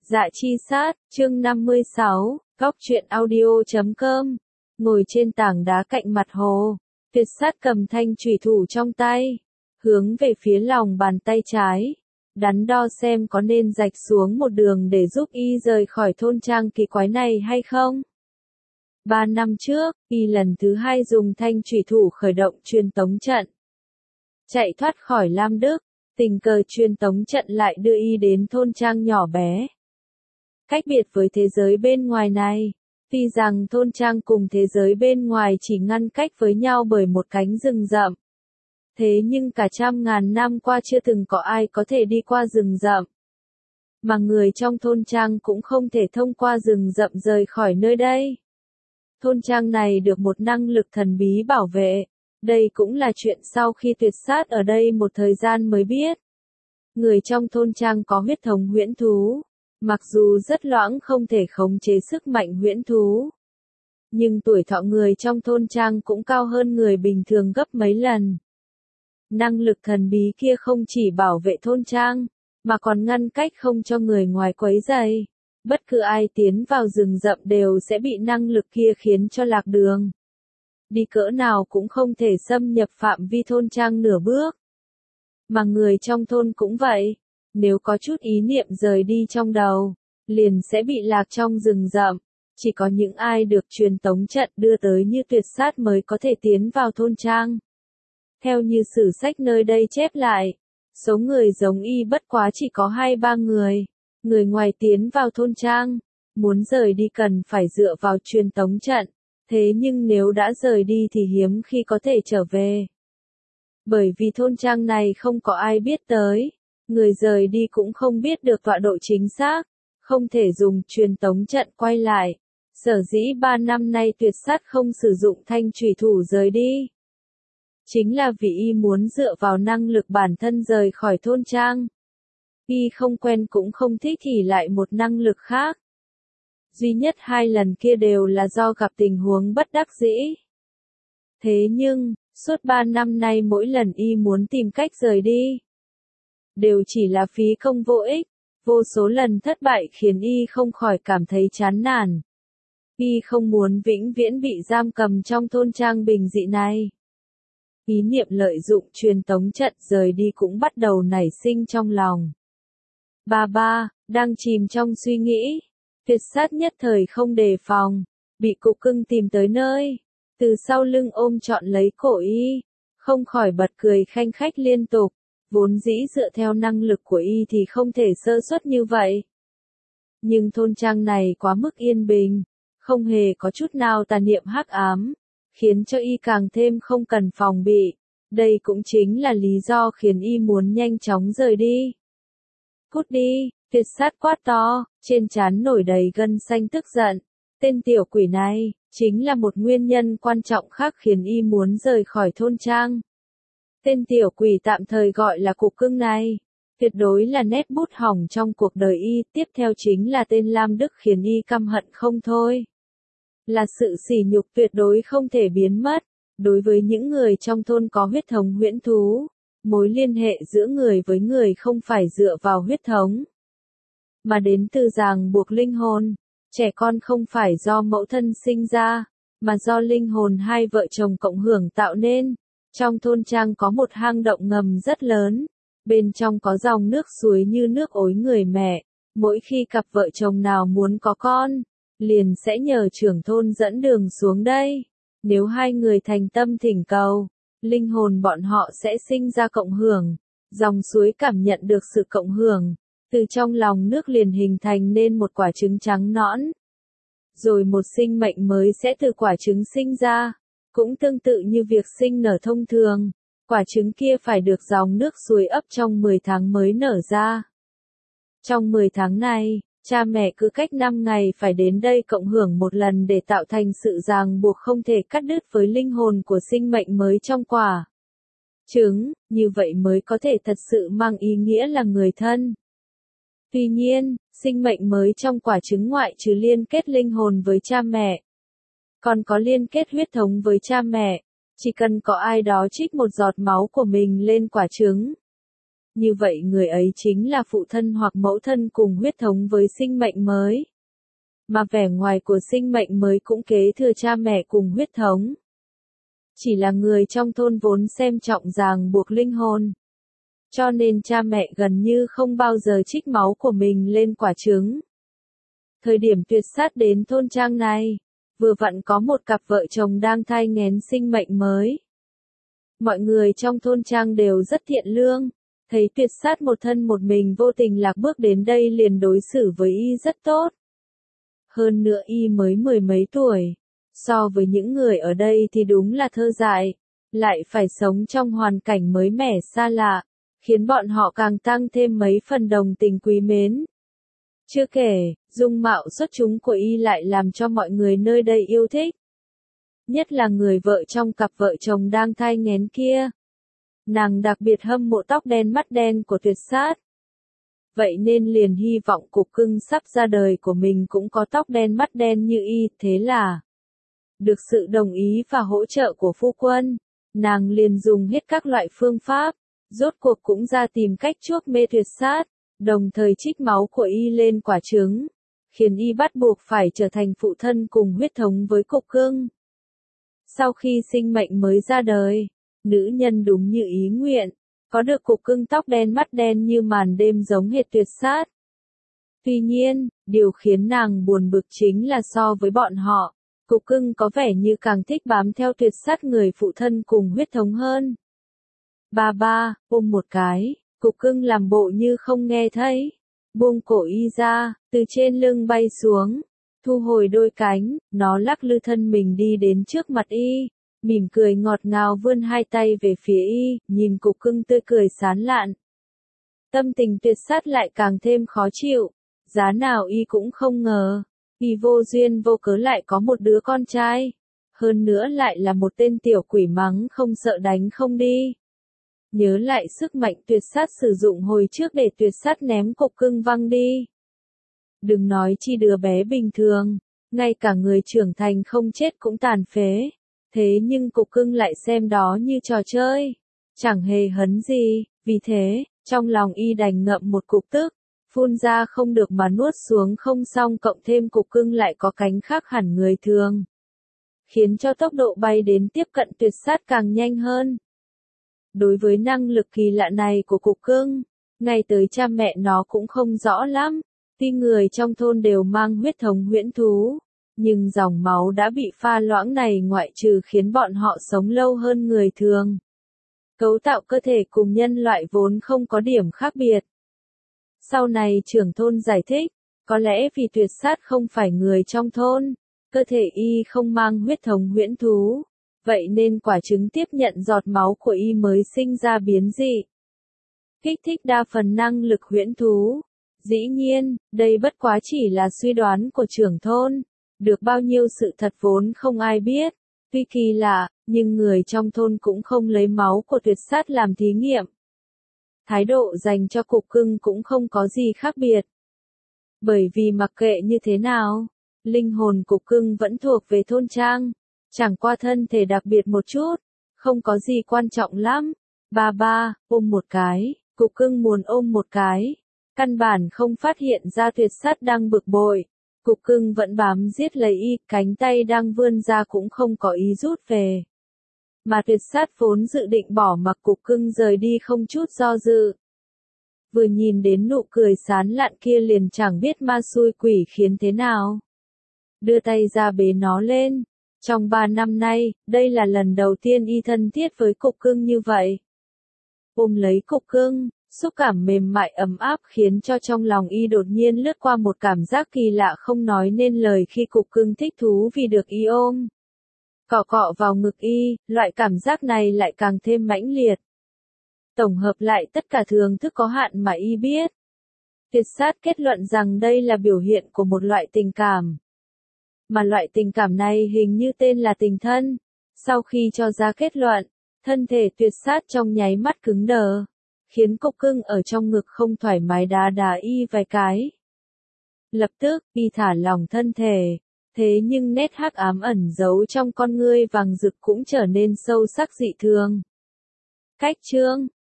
Dạ chi sát, chương 56, góc truyện audio.com. Ngồi trên tảng đá cạnh mặt hồ, Tuyệt Sát cầm thanh chủy thủ trong tay, hướng về phía lòng bàn tay trái, đắn đo xem có nên rạch xuống một đường để giúp y rời khỏi thôn trang kỳ quái này hay không. 3 năm trước, y lần thứ 2 dùng thanh chủy thủ khởi động truyền tống trận. Chạy thoát khỏi Lam Đức, tình cờ truyền tống trận lại đưa y đến thôn trang nhỏ bé. Cách biệt với thế giới bên ngoài này, tuy rằng thôn trang cùng thế giới bên ngoài chỉ ngăn cách với nhau bởi một cánh rừng rậm. Thế nhưng cả trăm ngàn năm qua chưa từng có ai có thể đi qua rừng rậm. Mà người trong thôn trang cũng không thể thông qua rừng rậm rời khỏi nơi đây. Thôn trang này được một năng lực thần bí bảo vệ. Đây cũng là chuyện sau khi Tuyệt Sát ở đây một thời gian mới biết. Người trong thôn trang có huyết thống huyễn thú. Mặc dù rất loãng không thể khống chế sức mạnh huyễn thú. Nhưng tuổi thọ người trong thôn trang cũng cao hơn người bình thường gấp mấy lần. Năng lực thần bí kia không chỉ bảo vệ thôn trang, mà còn ngăn cách không cho người ngoài quấy rầy. Bất cứ ai tiến vào rừng rậm đều sẽ bị năng lực kia khiến cho lạc đường. Đi cỡ nào cũng không thể xâm nhập phạm vi thôn trang nửa bước. Mà người trong thôn cũng vậy. Nếu có chút ý niệm rời đi trong đầu, liền sẽ bị lạc trong rừng rậm. Chỉ có những ai được truyền tống trận đưa tới như Tuyệt Sát mới có thể tiến vào thôn trang. Theo như sử sách nơi đây chép lại, số người giống y bất quá chỉ có 2-3 người. Người ngoài tiến vào thôn trang, muốn rời đi cần phải dựa vào truyền tống trận. Thế nhưng nếu đã rời đi thì hiếm khi có thể trở về. Bởi vì thôn trang này không có ai biết tới. Người rời đi cũng không biết được tọa độ chính xác, không thể dùng truyền tống trận quay lại. Sở dĩ 3 năm nay Tuyệt Sát không sử dụng thanh chủy thủ rời đi. Chính là vì y muốn dựa vào năng lực bản thân rời khỏi thôn trang. Y không quen cũng không thích thì lại một năng lực khác. Duy nhất 2 lần kia đều là do gặp tình huống bất đắc dĩ. Thế nhưng, suốt 3 năm nay mỗi lần y muốn tìm cách rời đi, đều chỉ là phí công vô ích, vô số lần thất bại khiến y không khỏi cảm thấy chán nản. Y không muốn vĩnh viễn bị giam cầm trong thôn trang bình dị này. Ý niệm lợi dụng truyền tống trận rời đi cũng bắt đầu nảy sinh trong lòng. Ba, đang chìm trong suy nghĩ, Tuyệt Sát nhất thời không đề phòng, bị cục cưng tìm tới nơi, từ sau lưng ôm trọn lấy cổ y, không khỏi bật cười khanh khách liên tục. Vốn dĩ dựa theo năng lực của y thì không thể sơ suất như vậy. Nhưng thôn trang này quá mức yên bình, không hề có chút nào tà niệm hắc ám, khiến cho y càng thêm không cần phòng bị. Đây cũng chính là lý do khiến y muốn nhanh chóng rời đi. Cút đi, Tuyệt Sát quát to, trên trán nổi đầy gân xanh tức giận. Tên tiểu quỷ này, chính là một nguyên nhân quan trọng khác khiến y muốn rời khỏi thôn trang. Tên tiểu quỷ tạm thời gọi là cục cưng này, tuyệt đối là nét bút hỏng trong cuộc đời y, tiếp theo chính là tên Lam Đức khiến y căm hận không thôi. Là sự sỉ nhục tuyệt đối không thể biến mất, đối với những người trong thôn có huyết thống huyễn thú, mối liên hệ giữa người với người không phải dựa vào huyết thống, mà đến từ ràng buộc linh hồn. Trẻ con không phải do mẫu thân sinh ra, mà do linh hồn hai vợ chồng cộng hưởng tạo nên. Trong thôn trang có một hang động ngầm rất lớn, bên trong có dòng nước suối như nước ối người mẹ, mỗi khi cặp vợ chồng nào muốn có con, liền sẽ nhờ trưởng thôn dẫn đường xuống đây. Nếu hai người thành tâm thỉnh cầu, linh hồn bọn họ sẽ sinh ra cộng hưởng, dòng suối cảm nhận được sự cộng hưởng, từ trong lòng nước liền hình thành nên một quả trứng trắng nõn. Rồi một sinh mệnh mới sẽ từ quả trứng sinh ra. Cũng tương tự như việc sinh nở thông thường, quả trứng kia phải được dòng nước suối ấp trong 10 tháng mới nở ra. Trong 10 tháng này, cha mẹ cứ cách 5 ngày phải đến đây cộng hưởng một lần để tạo thành sự ràng buộc không thể cắt đứt với linh hồn của sinh mệnh mới trong quả trứng, như vậy mới có thể thật sự mang ý nghĩa là người thân. Tuy nhiên, sinh mệnh mới trong quả trứng ngoại trừ liên kết linh hồn với cha mẹ, còn có liên kết huyết thống với cha mẹ, chỉ cần có ai đó trích một giọt máu của mình lên quả trứng, như vậy người ấy chính là phụ thân hoặc mẫu thân cùng huyết thống với sinh mệnh mới. Mà vẻ ngoài của sinh mệnh mới cũng kế thừa cha mẹ cùng huyết thống. Chỉ là người trong thôn vốn xem trọng ràng buộc linh hồn. Cho nên cha mẹ gần như không bao giờ trích máu của mình lên quả trứng. Thời điểm tuyệt sát đến thôn trang này, vừa vặn có một cặp vợ chồng đang thai nghén sinh mệnh mới. Mọi người trong thôn trang đều rất thiện lương, thấy tuyệt sát một thân một mình vô tình lạc bước đến đây liền đối xử với y rất tốt. Hơn nữa y mới 10 mấy tuổi, so với những người ở đây thì đúng là thơ dại, lại phải sống trong hoàn cảnh mới mẻ xa lạ, khiến bọn họ càng tăng thêm mấy phần đồng tình quý mến. Chưa kể, dung mạo xuất chúng của y lại làm cho mọi người nơi đây yêu thích. Nhất là người vợ trong cặp vợ chồng đang thai nghén kia. Nàng đặc biệt hâm mộ tóc đen mắt đen của tuyệt sát. Vậy nên liền hy vọng cục cưng sắp ra đời của mình cũng có tóc đen mắt đen như y, thế là được sự đồng ý và hỗ trợ của phu quân, nàng liền dùng hết các loại phương pháp, rốt cuộc cũng ra tìm cách chuốc mê tuyệt sát, đồng thời trích máu của y lên quả trứng, khiến y bắt buộc phải trở thành phụ thân cùng huyết thống với cục cưng. Sau khi sinh mệnh mới ra đời, nữ nhân đúng như ý nguyện, có được cục cưng tóc đen mắt đen như màn đêm giống hệt tuyệt sát. Tuy nhiên, điều khiến nàng buồn bực chính là so với bọn họ, cục cưng có vẻ như càng thích bám theo tuyệt sát người phụ thân cùng huyết thống hơn. Ba, ôm một cái, cục cưng làm bộ như không nghe thấy, buông cổ y ra, từ trên lưng bay xuống, thu hồi đôi cánh, nó lắc lư thân mình đi đến trước mặt y, mỉm cười ngọt ngào vươn hai tay về phía y, nhìn cục cưng tươi cười sán lạn. Tâm tình tuyệt sát lại càng thêm khó chịu, giá nào y cũng không ngờ, y vô duyên vô cớ lại có một đứa con trai, hơn nữa lại là một tên tiểu quỷ mắng không sợ đánh không đi. Nhớ lại sức mạnh tuyệt sát sử dụng hồi trước để tuyệt sát ném cục cưng văng đi. Đừng nói chi đứa bé bình thường, ngay cả người trưởng thành không chết cũng tàn phế. Thế nhưng cục cưng lại xem đó như trò chơi, chẳng hề hấn gì, vì thế, trong lòng y đành ngậm một cục tức, phun ra không được mà nuốt xuống không xong, cộng thêm cục cưng lại có cánh khác hẳn người thường, khiến cho tốc độ bay đến tiếp cận tuyệt sát càng nhanh hơn. Đối với năng lực kỳ lạ này của cục cưng, ngay tới cha mẹ nó cũng không rõ lắm, tuy người trong thôn đều mang huyết thống huyễn thú. Nhưng dòng máu đã bị pha loãng này ngoại trừ khiến bọn họ sống lâu hơn người thường. Cấu tạo cơ thể cùng nhân loại vốn không có điểm khác biệt. Sau này trưởng thôn giải thích, có lẽ vì tuyệt sát không phải người trong thôn, cơ thể y không mang huyết thống huyễn thú, vậy nên quả trứng tiếp nhận giọt máu của y mới sinh ra biến dị. Kích thích đa phần năng lực huyễn thú. Dĩ nhiên, đây bất quá chỉ là suy đoán của trưởng thôn. Được bao nhiêu sự thật vốn không ai biết, tuy kỳ lạ, nhưng người trong thôn cũng không lấy máu của tuyệt sát làm thí nghiệm. Thái độ dành cho cục cưng cũng không có gì khác biệt. Bởi vì mặc kệ như thế nào, linh hồn cục cưng vẫn thuộc về thôn trang, chẳng qua thân thể đặc biệt một chút, không có gì quan trọng lắm. Ba, ôm một cái, cục cưng muốn ôm một cái, căn bản không phát hiện ra tuyệt sát đang bực bội. Cục cưng vẫn bám giết lấy y, cánh tay đang vươn ra cũng không có ý rút về. Mà tuyệt sát vốn dự định bỏ mặc cục cưng rời đi không chút do dự. Vừa nhìn đến nụ cười sán lạn kia liền chẳng biết ma xui quỷ khiến thế nào. Đưa tay ra bế nó lên. Trong 3 năm nay, đây là lần đầu tiên y thân thiết với cục cưng như vậy. Ôm lấy cục cưng. Xúc cảm mềm mại ấm áp khiến cho trong lòng y đột nhiên lướt qua một cảm giác kỳ lạ không nói nên lời khi cục cưng thích thú vì được y ôm. Cọ cọ vào ngực y, loại cảm giác này lại càng thêm mãnh liệt. Tổng hợp lại tất cả thưởng thức có hạn mà y biết. Tuyệt sát kết luận rằng đây là biểu hiện của một loại tình cảm. Mà loại tình cảm này hình như tên là tình thân. Sau khi cho ra kết luận, thân thể tuyệt sát trong nháy mắt cứng đờ. Khiến cục cưng ở trong ngực không thoải mái đá đá y vài cái. Lập tức, y thả lỏng thân thể, thế nhưng nét hắc ám ẩn giấu trong con ngươi vàng rực cũng trở nên sâu sắc dị thường. Cách chương